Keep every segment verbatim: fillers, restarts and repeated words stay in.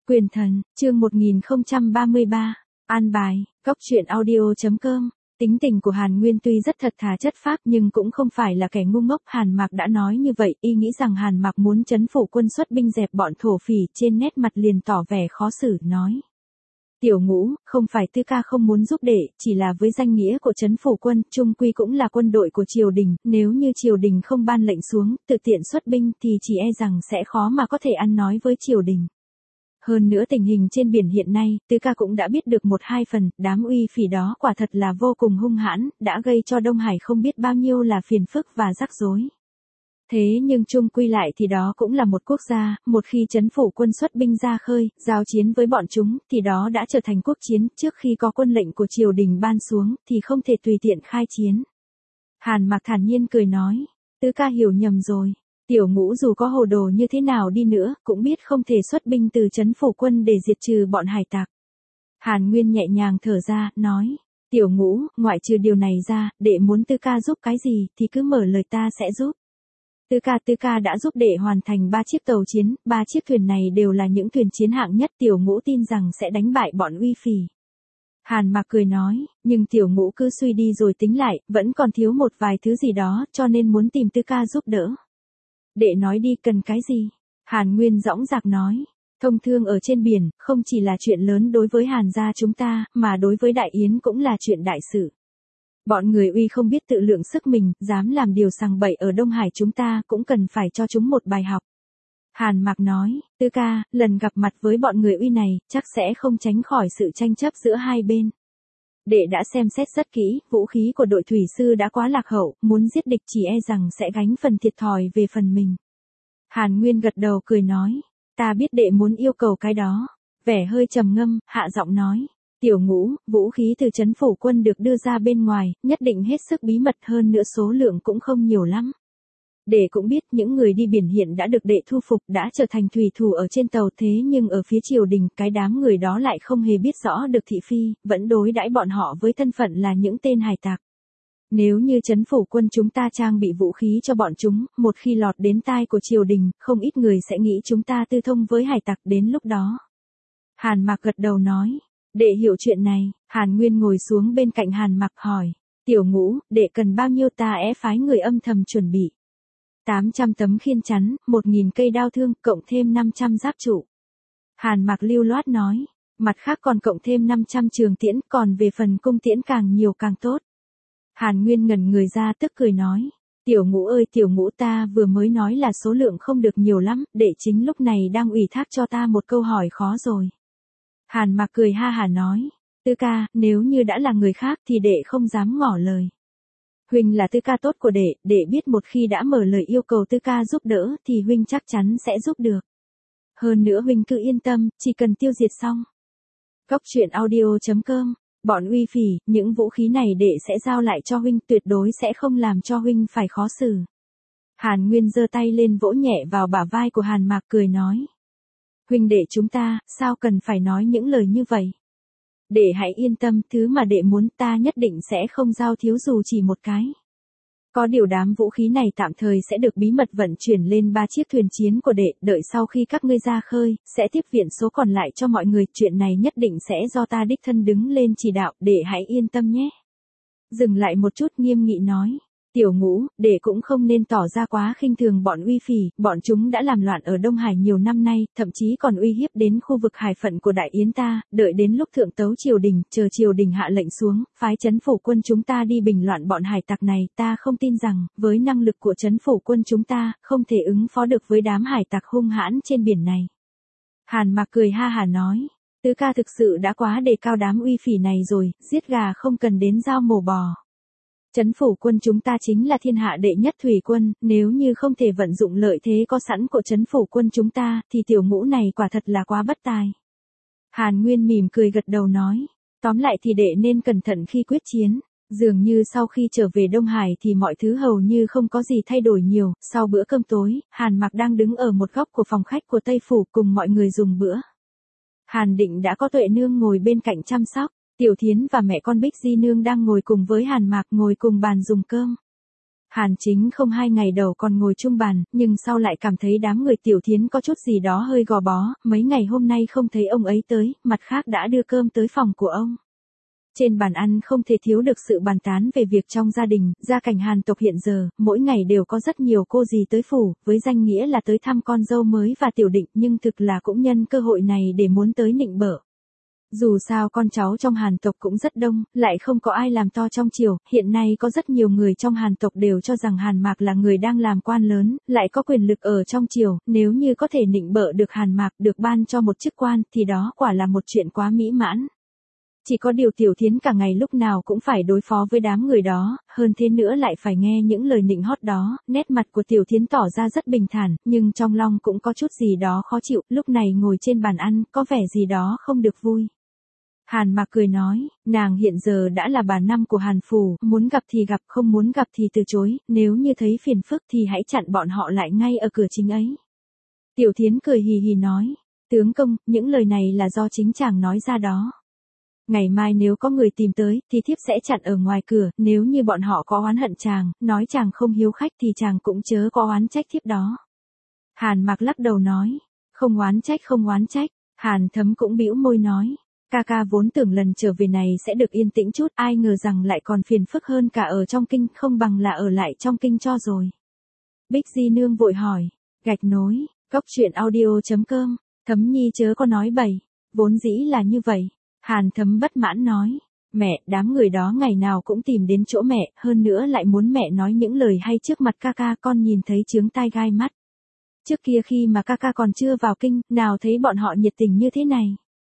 Quyền thần, chương một nghìn không trăm ba mươi ba, an bài, góc truyện audio.com. Tính tình của Hàn Nguyên tuy rất thật thà chất phác nhưng cũng không phải là kẻ ngu ngốc. Hàn Mạc đã nói như vậy, y nghĩ rằng Hàn Mạc muốn trấn phủ quân xuất binh dẹp bọn thổ phỉ, trên nét mặt liền tỏ vẻ khó xử, nói. Tiểu Ngũ, không phải Tư ca không muốn giúp đệ, chỉ là với danh nghĩa của trấn phủ quân, chung quy cũng là quân đội của triều đình, nếu như triều đình không ban lệnh xuống, tự tiện xuất binh thì chỉ e rằng sẽ khó mà có thể ăn nói với triều đình. Hơn nữa tình hình trên biển hiện nay, Tư ca cũng đã biết được một hai phần, đám uy phỉ đó quả thật là vô cùng hung hãn, đã gây cho Đông Hải không biết bao nhiêu là phiền phức và rắc rối. Thế nhưng chung quy lại thì đó cũng là một quốc gia, một khi trấn phủ quân xuất binh ra khơi, giao chiến với bọn chúng, thì đó đã trở thành quốc chiến, trước khi có quân lệnh của triều đình ban xuống, thì không thể tùy tiện khai chiến. Hàn Mạc thản nhiên cười nói, Tư ca hiểu nhầm rồi. Tiểu Ngũ dù có hồ đồ như thế nào đi nữa, cũng biết không thể xuất binh từ trấn phủ quân để diệt trừ bọn hải tặc. Hàn Nguyên nhẹ nhàng thở ra, nói, Tiểu Ngũ, ngoại trừ điều này ra, đệ muốn Tư ca giúp cái gì, thì cứ mở lời ta sẽ giúp. Tư ca Tư ca đã giúp đệ hoàn thành ba chiếc tàu chiến, ba chiếc thuyền này đều là những thuyền chiến hạng nhất, Tiểu Ngũ tin rằng sẽ đánh bại bọn uy phỉ. Hàn Mạc cười nói, nhưng Tiểu Ngũ cứ suy đi rồi tính lại, vẫn còn thiếu một vài thứ gì đó, cho nên muốn tìm Tư ca giúp đỡ. Đệ nói đi, cần cái gì? Hàn Nguyên dõng dạc nói, thông thương ở trên biển, không chỉ là chuyện lớn đối với Hàn gia chúng ta, mà đối với Đại Yến cũng là chuyện đại sự. Bọn người uy không biết tự lượng sức mình, dám làm điều sằng bậy ở Đông Hải chúng ta, cũng cần phải cho chúng một bài học. Hàn Mạc nói, Tư ca, lần gặp mặt với bọn người uy này, chắc sẽ không tránh khỏi sự tranh chấp giữa hai bên. Đệ đã xem xét rất kỹ, vũ khí của đội thủy sư đã quá lạc hậu, muốn giết địch chỉ e rằng sẽ gánh phần thiệt thòi về phần mình. Hàn Nguyên gật đầu cười nói, ta biết đệ muốn yêu cầu cái đó. Vẻ hơi trầm ngâm, hạ giọng nói, Tiểu Ngũ, vũ khí từ trấn phủ quân được đưa ra bên ngoài, nhất định hết sức bí mật, hơn nữa số lượng cũng không nhiều lắm. Đệ cũng biết những người đi biển hiện đã được đệ thu phục, đã trở thành thủy thủ ở trên tàu, thế nhưng ở phía triều đình, cái đám người đó lại không hề biết rõ được thị phi, vẫn đối đãi bọn họ với thân phận là những tên hải tặc. Nếu như trấn phủ quân chúng ta trang bị vũ khí cho bọn chúng, một khi lọt đến tai của triều đình, không ít người sẽ nghĩ chúng ta tư thông với hải tặc đến lúc đó. Hàn Mạc gật đầu nói, đệ hiểu chuyện này. Hàn Nguyên ngồi xuống bên cạnh Hàn Mạc hỏi, Tiểu Ngũ, đệ cần bao nhiêu ta é phái người âm thầm chuẩn bị. tám trăm tấm khiên chắn, một nghìn cây đao thương, cộng thêm năm trăm giáp trụ. Hàn Mạc lưu loát nói, mặt khác còn cộng thêm năm trăm trường tiễn, còn về phần cung tiễn càng nhiều càng tốt. Hàn Nguyên ngẩn người ra tức cười nói, Tiểu Ngũ ơi Tiểu Ngũ, ta vừa mới nói là số lượng không được nhiều lắm, đệ chính lúc này đang ủy thác cho ta một câu hỏi khó rồi. Hàn Mạc cười ha hả nói, Tư ca, nếu như đã là người khác thì đệ không dám ngỏ lời. Huynh là Tư ca tốt của đệ, đệ biết một khi đã mở lời yêu cầu Tư ca giúp đỡ thì huynh chắc chắn sẽ giúp được. Hơn nữa huynh cứ yên tâm, chỉ cần tiêu diệt xong. Góc truyện audio.com. Bọn uy phỉ, những vũ khí này đệ sẽ giao lại cho huynh, tuyệt đối sẽ không làm cho huynh phải khó xử. Hàn Nguyên giơ tay lên vỗ nhẹ vào bả vai của Hàn Mạc cười nói. Huynh đệ chúng ta, sao cần phải nói những lời như vậy? Đệ hãy yên tâm, thứ mà đệ muốn ta nhất định sẽ không giao thiếu dù chỉ một cái. Có điều đám vũ khí này tạm thời sẽ được bí mật vận chuyển lên ba chiếc thuyền chiến của đệ, đợi sau khi các ngươi ra khơi, sẽ tiếp viện số còn lại cho mọi người, chuyện này nhất định sẽ do ta đích thân đứng lên chỉ đạo, đệ hãy yên tâm nhé. Dừng lại một chút nghiêm nghị nói, Tiểu Ngũ, đệ cũng không nên tỏ ra quá khinh thường bọn uy phỉ, bọn chúng đã làm loạn ở Đông Hải nhiều năm nay, thậm chí còn uy hiếp đến khu vực hải phận của Đại Yến ta, đợi đến lúc thượng tấu triều đình, chờ triều đình hạ lệnh xuống, phái trấn phủ quân chúng ta đi bình loạn bọn hải tặc này, ta không tin rằng, với năng lực của trấn phủ quân chúng ta, không thể ứng phó được với đám hải tặc hung hãn trên biển này. Hàn Mạc cười ha hả nói, Tư ca thực sự đã quá đề cao đám uy phỉ này rồi, giết gà không cần đến dao mổ bò. Trấn phủ quân chúng ta chính là thiên hạ đệ nhất thủy quân, nếu như không thể vận dụng lợi thế có sẵn của trấn phủ quân chúng ta, thì Tiểu Ngũ này quả thật là quá bất tài. Hàn Nguyên mỉm cười gật đầu nói, tóm lại thì đệ nên cẩn thận khi quyết chiến. Dường như sau khi trở về Đông Hải thì mọi thứ hầu như không có gì thay đổi nhiều, sau bữa cơm tối, Hàn Mạc đang đứng ở một góc của phòng khách của Tây Phủ cùng mọi người dùng bữa. Hàn Định đã có Tuệ Nương ngồi bên cạnh chăm sóc. Tiểu Thiến và mẹ con Bích Di Nương đang ngồi cùng với Hàn Mạc ngồi cùng bàn dùng cơm. Hàn Chính không hai ngày đầu còn ngồi chung bàn, nhưng sau lại cảm thấy đám người Tiểu Thiến có chút gì đó hơi gò bó, mấy ngày hôm nay không thấy ông ấy tới, mặt khác đã đưa cơm tới phòng của ông. Trên bàn ăn không thể thiếu được sự bàn tán về việc trong gia đình, gia cảnh Hàn tộc hiện giờ, mỗi ngày đều có rất nhiều cô dì tới phủ, với danh nghĩa là tới thăm con dâu mới và Tiểu Định, nhưng thực là cũng nhân cơ hội này để muốn tới nịnh bợ. Dù sao con cháu trong Hàn tộc cũng rất đông, lại không có ai làm to trong triều, hiện nay có rất nhiều người trong Hàn tộc đều cho rằng Hàn Mạc là người đang làm quan lớn, lại có quyền lực ở trong triều, nếu như có thể nịnh bợ được Hàn Mạc được ban cho một chức quan, thì đó quả là một chuyện quá mỹ mãn. Chỉ có điều Tiểu Thiến cả ngày lúc nào cũng phải đối phó với đám người đó, hơn thế nữa lại phải nghe những lời nịnh hót đó, nét mặt của Tiểu Thiến tỏ ra rất bình thản, nhưng trong lòng cũng có chút gì đó khó chịu, lúc này ngồi trên bàn ăn, có vẻ gì đó không được vui. Hàn Mạc cười nói, nàng hiện giờ đã là bà năm của Hàn Phủ, muốn gặp thì gặp, không muốn gặp thì từ chối, nếu như thấy phiền phức thì hãy chặn bọn họ lại ngay ở cửa chính ấy. Tiểu Thiến cười hì hì nói, tướng công, những lời này là do chính chàng nói ra đó. Ngày mai nếu có người tìm tới, thì thiếp sẽ chặn ở ngoài cửa, nếu như bọn họ có oán hận chàng, nói chàng không hiếu khách thì chàng cũng chớ có oán trách thiếp đó. Hàn Mạc lắc đầu nói, không oán trách không oán trách, Hàn Thấm cũng bĩu môi nói. Ca ca vốn tưởng lần trở về này sẽ được yên tĩnh chút, ai ngờ rằng lại còn phiền phức hơn cả ở trong kinh, không bằng là ở lại trong kinh cho rồi. Bích Di Nương vội hỏi, gạch nối, cốc truyện audio chấm com, Thấm Nhi chớ có nói bậy, vốn dĩ là như vậy. Hàn Thấm bất mãn nói, mẹ, đám người đó ngày nào cũng tìm đến chỗ mẹ, hơn nữa lại muốn mẹ nói những lời hay trước mặt ca ca, con nhìn thấy chướng tai gai mắt. Trước kia khi mà ca ca còn chưa vào kinh, nào thấy bọn họ nhiệt tình như thế này.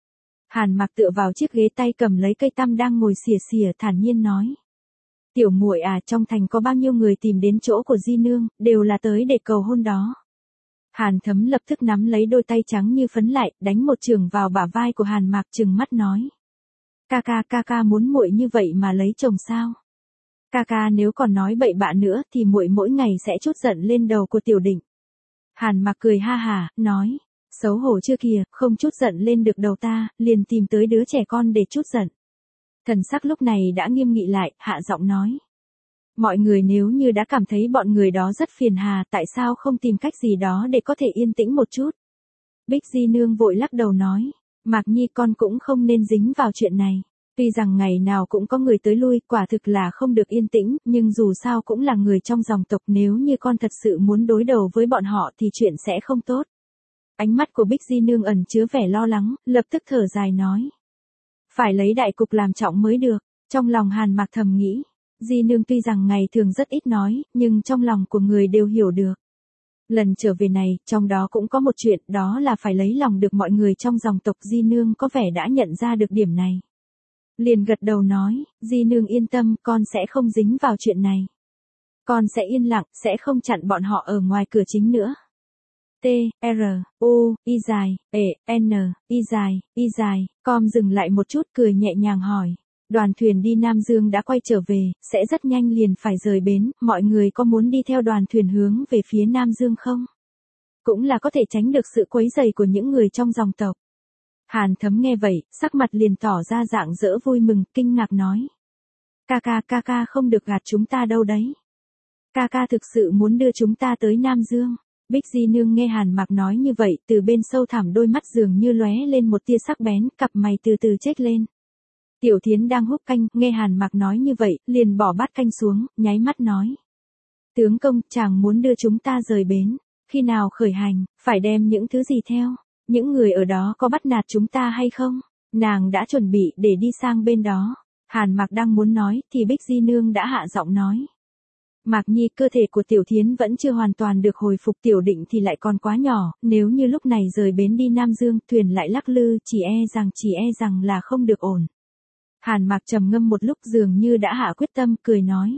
Hàn Mạc tựa vào chiếc ghế tay cầm lấy cây tăm đang ngồi xìa xìa thản nhiên nói. Tiểu muội à, trong thành có bao nhiêu người tìm đến chỗ của Di Nương, đều là tới để cầu hôn đó. Hàn Thấm lập tức nắm lấy đôi tay trắng như phấn lại, đánh một chưởng vào bả vai của Hàn Mạc trừng mắt nói. Ca ca ca ca muốn muội như vậy mà lấy chồng sao? Ca ca nếu còn nói bậy bạ nữa thì muội mỗi ngày sẽ trút giận lên đầu của Tiểu Định. Hàn Mạc cười ha hả, nói. Xấu hổ chưa kìa, không chút giận lên được đầu ta, liền tìm tới đứa trẻ con để chút giận. Thần sắc lúc này đã nghiêm nghị lại, hạ giọng nói. Mọi người nếu như đã cảm thấy bọn người đó rất phiền hà, tại sao không tìm cách gì đó để có thể yên tĩnh một chút? Bích Di Nương vội lắc đầu nói, Mạc Nhi con cũng không nên dính vào chuyện này. Tuy rằng ngày nào cũng có người tới lui, quả thực là không được yên tĩnh, nhưng dù sao cũng là người trong dòng tộc, nếu như con thật sự muốn đối đầu với bọn họ thì chuyện sẽ không tốt. Ánh mắt của Bích Di Nương ẩn chứa vẻ lo lắng, lập tức thở dài nói. Phải lấy đại cục làm trọng mới được, trong lòng Hàn Mạc thầm nghĩ. Di Nương tuy rằng ngày thường rất ít nói, nhưng trong lòng của người đều hiểu được. Lần trở về này, trong đó cũng có một chuyện, đó là phải lấy lòng được mọi người trong dòng tộc. Di Nương có vẻ đã nhận ra được điểm này. Liền gật đầu nói, Di Nương yên tâm, con sẽ không dính vào chuyện này. Con sẽ yên lặng, sẽ không chặn bọn họ ở ngoài cửa chính nữa. T, R, U, Y dài, E, N, Y dài, Y dài, com dừng lại một chút cười nhẹ nhàng hỏi. Đoàn thuyền đi Nam Dương đã quay trở về, sẽ rất nhanh liền phải rời bến, mọi người có muốn đi theo đoàn thuyền hướng về phía Nam Dương không? Cũng là có thể tránh được sự quấy rầy của những người trong dòng tộc. Hàn Thấm nghe vậy, sắc mặt liền tỏ ra dạng dỡ vui mừng, kinh ngạc nói. Ca ca ca ca không được gạt chúng ta đâu đấy. Ca ca thực sự muốn đưa chúng ta tới Nam Dương. Bích Di Nương nghe Hàn Mạc nói như vậy, từ bên sâu thẳm đôi mắt dường như lóe lên một tia sắc bén, cặp mày từ từ chếch lên. Tiểu Thiến đang húp canh, nghe Hàn Mạc nói như vậy, liền bỏ bát canh xuống, nháy mắt nói. Tướng công, chàng muốn đưa chúng ta rời bến, khi nào khởi hành, phải đem những thứ gì theo, những người ở đó có bắt nạt chúng ta hay không, nàng đã chuẩn bị để đi sang bên đó. Hàn Mạc đang muốn nói, thì Bích Di Nương đã hạ giọng nói. Mạc Nhi, cơ thể của Tiểu Thiến vẫn chưa hoàn toàn được hồi phục, Tiểu Định thì lại còn quá nhỏ, nếu như lúc này rời bến đi Nam Dương, thuyền lại lắc lư, chỉ e rằng chỉ e rằng là không được ổn. Hàn Mạc trầm ngâm một lúc dường như đã hạ quyết tâm, cười nói.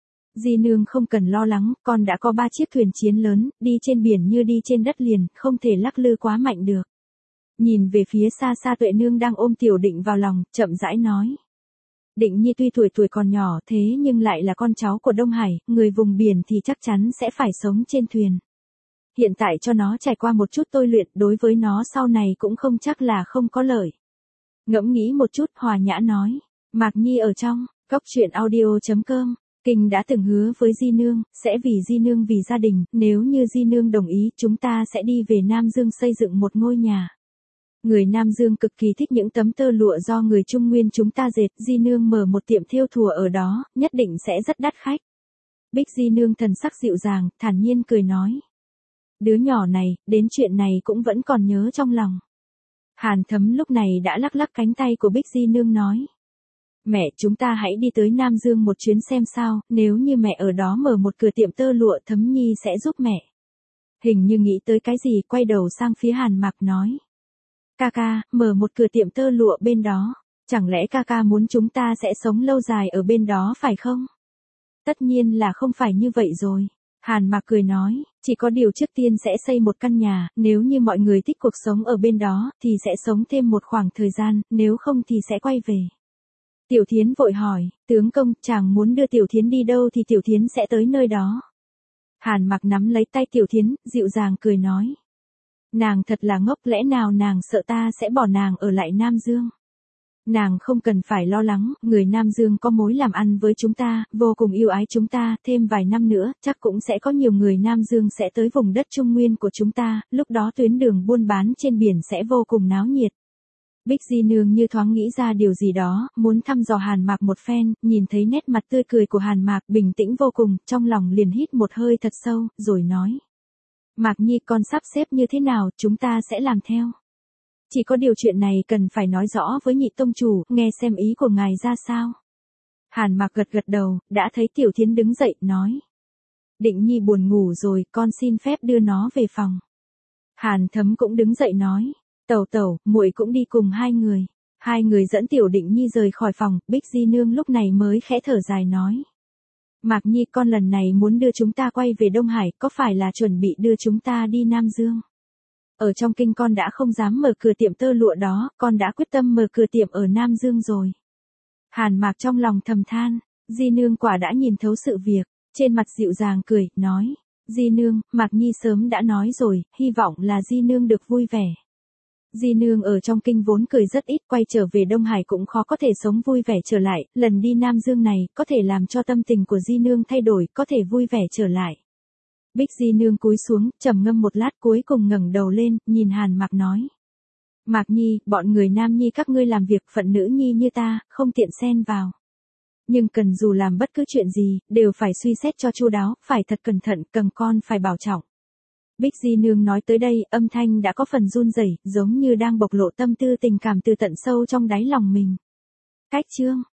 Di Nương không cần lo lắng, con đã có ba chiếc thuyền chiến lớn, đi trên biển như đi trên đất liền, không thể lắc lư quá mạnh được. Nhìn về phía xa xa Tuệ Nương đang ôm Tiểu Định vào lòng, chậm rãi nói. Định Nhi tuy tuổi tuổi còn nhỏ thế nhưng lại là con cháu của Đông Hải, người vùng biển thì chắc chắn sẽ phải sống trên thuyền. Hiện tại cho nó trải qua một chút tôi luyện, đối với nó sau này cũng không chắc là không có lợi. Ngẫm nghĩ một chút, Hòa Nhã nói. Mạc Nhi ở trong, cốc truyện audio chấm com. Kinh đã từng hứa với Di Nương, sẽ vì Di Nương vì gia đình, nếu như Di Nương đồng ý, chúng ta sẽ đi về Nam Dương xây dựng một ngôi nhà. Người Nam Dương cực kỳ thích những tấm tơ lụa do người Trung Nguyên chúng ta dệt, Di Nương mở một tiệm thêu thùa ở đó, nhất định sẽ rất đắt khách. Bích Di Nương thần sắc dịu dàng, thản nhiên cười nói. Đứa nhỏ này, đến chuyện này cũng vẫn còn nhớ trong lòng. Hàn Thấm lúc này đã lắc lắc cánh tay của Bích Di Nương nói. Mẹ, chúng ta hãy đi tới Nam Dương một chuyến xem sao, nếu như mẹ ở đó mở một cửa tiệm tơ lụa Thấm Nhi sẽ giúp mẹ. Hình như nghĩ tới cái gì, quay đầu sang phía Hàn Mạc nói. Ca ca, mở một cửa tiệm tơ lụa bên đó, chẳng lẽ ca ca muốn chúng ta sẽ sống lâu dài ở bên đó phải không? Tất nhiên là không phải như vậy rồi. Hàn Mạc cười nói, chỉ có điều trước tiên sẽ xây một căn nhà, nếu như mọi người thích cuộc sống ở bên đó, thì sẽ sống thêm một khoảng thời gian, nếu không thì sẽ quay về. Tiểu Thiến vội hỏi, tướng công, chàng muốn đưa Tiểu Thiến đi đâu thì Tiểu Thiến sẽ tới nơi đó. Hàn Mạc nắm lấy tay Tiểu Thiến, dịu dàng cười nói. Nàng thật là ngốc, lẽ nào nàng sợ ta sẽ bỏ nàng ở lại Nam Dương? Nàng không cần phải lo lắng, người Nam Dương có mối làm ăn với chúng ta, vô cùng yêu ái chúng ta, thêm vài năm nữa, chắc cũng sẽ có nhiều người Nam Dương sẽ tới vùng đất Trung Nguyên của chúng ta, lúc đó tuyến đường buôn bán trên biển sẽ vô cùng náo nhiệt. Bích Di Nương như thoáng nghĩ ra điều gì đó, muốn thăm dò Hàn Mạc một phen, nhìn thấy nét mặt tươi cười của Hàn Mạc bình tĩnh vô cùng, trong lòng liền hít một hơi thật sâu, rồi nói. Mạc Nhi con sắp xếp như thế nào, chúng ta sẽ làm theo. Chỉ có điều chuyện này cần phải nói rõ với nhị tông chủ, nghe xem ý của ngài ra sao. Hàn Mạc gật gật đầu, đã thấy Tiểu Thiến đứng dậy, nói. Định Nhi buồn ngủ rồi, con xin phép đưa nó về phòng. Hàn Thấm cũng đứng dậy nói. Tẩu tẩu, muội cũng đi cùng hai người. Hai người dẫn Tiểu Định Nhi rời khỏi phòng, Bích Di Nương lúc này mới khẽ thở dài nói. Mạc Nhi con lần này muốn đưa chúng ta quay về Đông Hải, có phải là chuẩn bị đưa chúng ta đi Nam Dương? Ở trong kinh con đã không dám mở cửa tiệm tơ lụa đó, con đã quyết tâm mở cửa tiệm ở Nam Dương rồi. Hàn Mạc trong lòng thầm than, Di Nương quả đã nhìn thấu sự việc, trên mặt dịu dàng cười, nói. Di Nương, Mạc Nhi sớm đã nói rồi, hy vọng là Di Nương được vui vẻ. Di Nương ở trong kinh vốn cười rất ít, quay trở về Đông Hải cũng khó có thể sống vui vẻ trở lại, lần đi Nam Dương này, có thể làm cho tâm tình của Di Nương thay đổi, có thể vui vẻ trở lại. Bích Di Nương cúi xuống, trầm ngâm một lát cuối cùng ngẩng đầu lên, nhìn Hàn Mạc nói. Mạc Nhi, bọn người Nam Nhi các ngươi làm việc phận nữ nhi như ta, không tiện xen vào. Nhưng cần dù làm bất cứ chuyện gì, đều phải suy xét cho chu đáo, phải thật cẩn thận, cần con phải bảo trọng. Bích Di Nương nói tới đây, âm thanh đã có phần run rẩy, giống như đang bộc lộ tâm tư tình cảm từ tận sâu trong đáy lòng mình. Cách chương